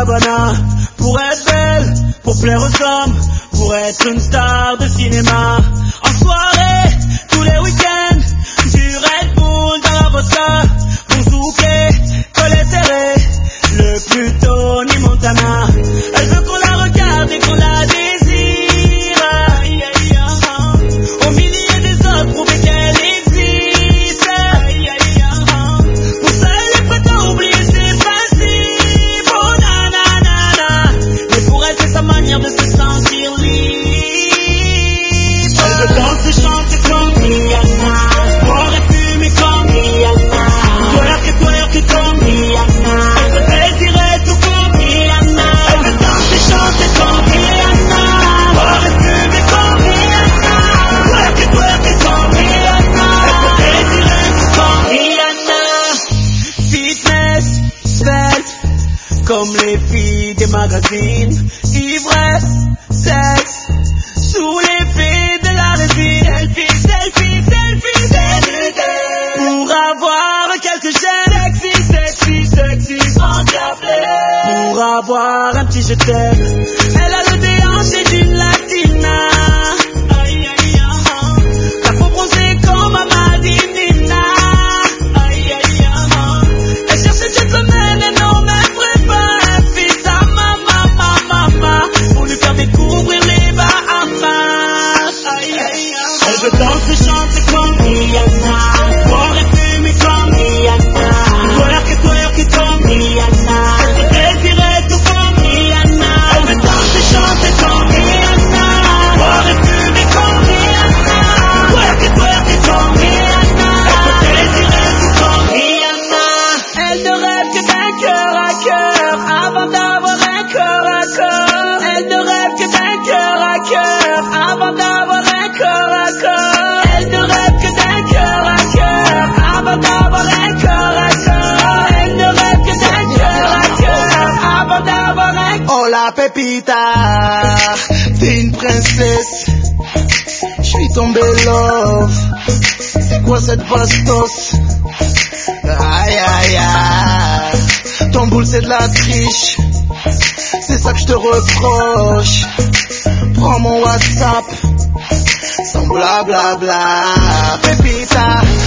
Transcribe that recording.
Havana. Pour être belle, pour plaire aux hommes, pour être une star de cinéma. En soirée, tous les week-ends, du Red Bull dans la vodka. Pour zouker, collet serré, le plus Tony Montana. Elle veut qu'on la regarde et qu'on la désire. Au milieu des autres, prouver qu'elle existe. Pour ça, elle est prête à oublier ses principes. Oh nanana. Mais pour elle, c'est sa manière de se sentir libre. Elle veut danser, chanter comme Rihanna, boire et fumer comme Rihanna, twerker comme Rihanna. Elle veut désirer tout comme Rihanna. Elle veut danser, chanter comme Rihanna, boire et fumer comme Rihanna, twerker comme Rihanna. Elle veut désirer tout comme Rihanna. Fitness, svelte, comme les filles des magazines. Ivresse, sexe, sous l'effet de la résine. Selfie, pour avoir quelques gènes. Sexy, sans diabler. Pour avoir un petit je t'aime. Elle a le déhanché d'une latina. La peau bronzée comme Amadinina. Elle cherche une gentleman, elle n'en même pas un fils à mama. Pour lui faire découvrir les Bahamas. Elle veut danser, chanter comme Rihanna, boire et fumer comme Rihanna, twerker comme Rihanna. Elle veut désirer tout comme Rihanna. Elle veut danser, chanter comme Rihanna, boire et fumer comme Rihanna, twerker comme Rihanna. Elle veut désirer tout comme Rihanna. Elle ne rêve que d'un cœur à cœur avant d'avoir un corps à corps. Elle ne rêve que d'un cœur à cœur avant d'avoir un corps à corps. Elle ne rêve que d'un cœur à cœur avant d'avoir un corps à corps. Elle ne rêve que d'un cœur à cœur avant d'avoir un corps. Oh la pépita, t'es une princesse. J'suis tombé love. C'est quoi cette bastos? Aïe. Ton boule c'est de la triche. C'est ça que je te reproche. Prends mon WhatsApp sans blablabla. Pépita,